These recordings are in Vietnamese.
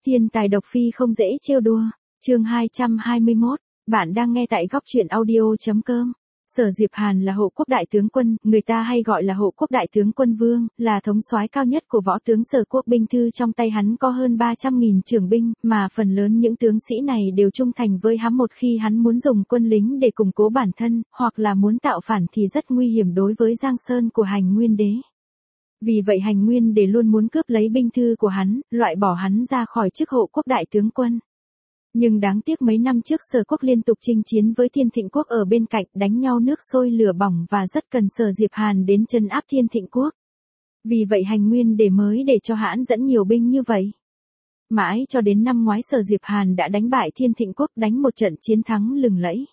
Thiên tài độc phi không dễ trêu đùa. Chương 221, bạn đang nghe tại góc truyện audio.com. Sở Diệp Hàn là hộ quốc đại tướng quân, người ta hay gọi là hộ quốc đại tướng quân vương, là thống soái cao nhất của võ tướng Sở quốc. Binh thư trong tay hắn có hơn 300.000 trưởng binh, mà phần lớn những tướng sĩ này đều trung thành với hắn. Một khi hắn muốn dùng quân lính để củng cố bản thân, hoặc là muốn tạo phản thì rất nguy hiểm đối với Giang Sơn của Hành Nguyên Đế. Vì vậy Hành Nguyên Đế luôn muốn cướp lấy binh thư của hắn, loại bỏ hắn ra khỏi chức hộ quốc đại tướng quân. Nhưng đáng tiếc mấy năm trước Sở quốc liên tục chinh chiến với Thiên Thịnh quốc ở bên cạnh, đánh nhau nước sôi lửa bỏng và rất cần Sở Diệp Hàn đến trấn áp Thiên Thịnh quốc. Vì vậy Hành Nguyên Đế mới để cho hãn dẫn nhiều binh như vậy. Mãi cho đến năm ngoái Sở Diệp Hàn đã đánh bại Thiên Thịnh quốc, đánh một trận chiến thắng lừng lẫy.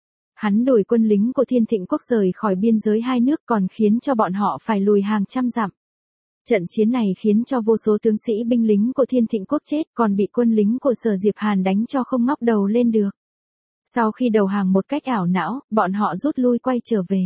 Hắn đuổi quân lính của Thiên Thịnh quốc rời khỏi biên giới hai nước, còn khiến cho bọn họ phải lùi hàng trăm dặm. Trận chiến này khiến cho vô số tướng sĩ binh lính của Thiên Thịnh quốc chết, còn bị quân lính của Sở Diệp Hàn đánh cho không ngóc đầu lên được. Sau khi đầu hàng một cách ảo não, bọn họ rút lui quay trở về.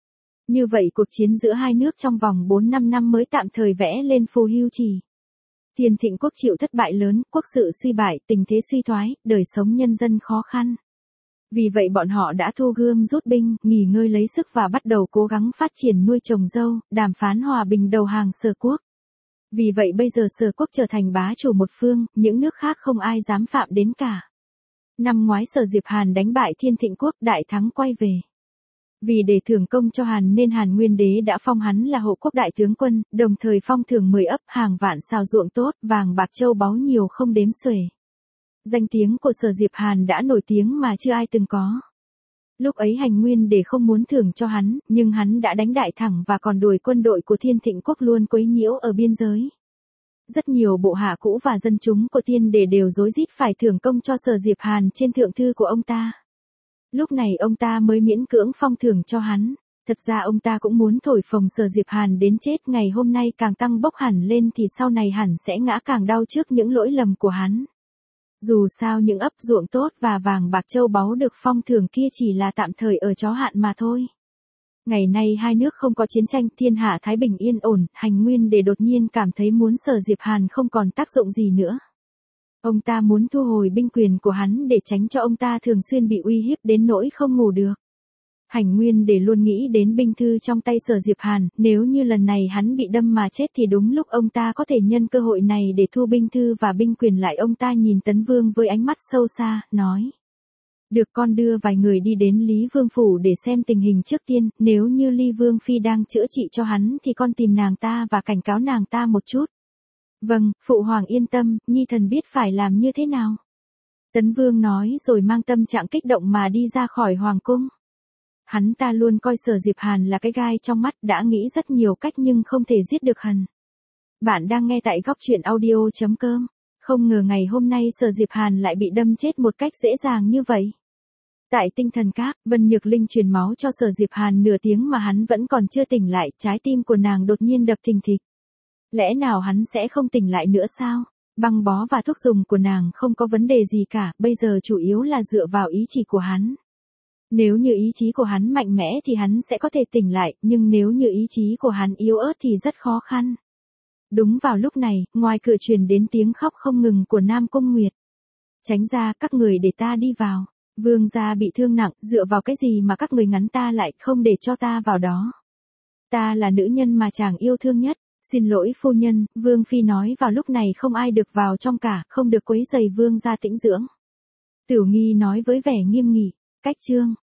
Như vậy cuộc chiến giữa hai nước trong vòng 4-5 năm mới tạm thời vẽ lên phù hưu chỉ. Thiên Thịnh quốc chịu thất bại lớn, quốc sự suy bại, tình thế suy thoái, đời sống nhân dân khó khăn. Vì vậy bọn họ đã thu gươm rút binh, nghỉ ngơi lấy sức và bắt đầu cố gắng phát triển nuôi trồng dâu, đàm phán hòa bình đầu hàng Sở quốc. Vì vậy bây giờ Sở quốc trở thành bá chủ một phương, những nước khác không ai dám phạm đến cả. Năm ngoái Sở Diệp Hàn đánh bại Thiên Thịnh quốc, đại thắng quay về. Vì để thưởng công cho Hàn nên Hàn Nguyên Đế đã phong hắn là hộ quốc đại tướng quân, đồng thời phong thưởng 10 ấp, hàng vạn sào ruộng tốt, vàng bạc châu báu nhiều không đếm xuể. Danh tiếng của Sở Diệp Hàn đã nổi tiếng mà chưa ai từng có. Lúc ấy Hành Nguyên Đế không muốn thưởng cho hắn, nhưng hắn đã đánh đại thẳng và còn đuổi quân đội của Thiên Thịnh quốc luôn quấy nhiễu ở biên giới. Rất nhiều bộ hạ cũ và dân chúng của Thiên Đế đều rối rít phải thưởng công cho Sở Diệp Hàn trên thượng thư của ông ta. Lúc này ông ta mới miễn cưỡng phong thưởng cho hắn. Thật ra ông ta cũng muốn thổi phồng Sở Diệp Hàn đến chết, ngày hôm nay càng tăng bốc hẳn lên thì sau này hẳn sẽ ngã càng đau trước những lỗi lầm của hắn. Dù sao những ấp ruộng tốt và vàng bạc châu báu được phong thưởng kia chỉ là tạm thời ở chó hạn mà thôi. Ngày nay hai nước không có chiến tranh, thiên hạ thái bình yên ổn, Hành Nguyên Đế đột nhiên cảm thấy muốn Sở Diệp Hàn không còn tác dụng gì nữa. Ông ta muốn thu hồi binh quyền của hắn để tránh cho ông ta thường xuyên bị uy hiếp đến nỗi không ngủ được. Hành Nguyên Đế luôn nghĩ đến binh thư trong tay Sở Diệp Hàn, nếu như lần này hắn bị đâm mà chết thì đúng lúc ông ta có thể nhân cơ hội này để thu binh thư và binh quyền lại. Ông ta nhìn Tấn Vương với ánh mắt sâu xa, nói: được, con đưa vài người đi đến Lý Vương phủ để xem tình hình trước tiên, nếu như Ly Vương Phi đang chữa trị cho hắn thì con tìm nàng ta và cảnh cáo nàng ta một chút. Vâng, Phụ Hoàng yên tâm, Nhi thần biết phải làm như thế nào. Tấn Vương nói rồi mang tâm trạng kích động mà đi ra khỏi Hoàng cung. Hắn ta luôn coi Sở Diệp Hàn là cái gai trong mắt, đã nghĩ rất nhiều cách nhưng không thể giết được hắn. Bạn đang nghe tại góc truyện audio.com. Không ngờ ngày hôm nay Sở Diệp Hàn lại bị đâm chết một cách dễ dàng như vậy. Tại Tinh Thần Các, Vân Nhược Linh truyền máu cho Sở Diệp Hàn nửa tiếng mà hắn vẫn còn chưa tỉnh lại, trái tim của nàng đột nhiên đập thình thịch. Lẽ nào hắn sẽ không tỉnh lại nữa sao? Băng bó và thuốc dùng của nàng không có vấn đề gì cả, bây giờ chủ yếu là dựa vào ý chỉ của hắn. Nếu như ý chí của hắn mạnh mẽ thì hắn sẽ có thể tỉnh lại, nhưng nếu như ý chí của hắn yếu ớt thì rất khó khăn. Đúng vào lúc này, ngoài cửa truyền đến tiếng khóc không ngừng của Nam Cung Nguyệt. Tránh ra, các người để ta đi vào. Vương gia bị thương nặng, dựa vào cái gì mà các người ngắn ta lại, không để cho ta vào đó. Ta là nữ nhân mà chàng yêu thương nhất. Xin lỗi phu nhân, Vương Phi nói vào lúc này không ai được vào trong cả, không được quấy rầy vương gia tĩnh dưỡng. Tiểu Nghi nói với vẻ nghiêm nghị. Cách chương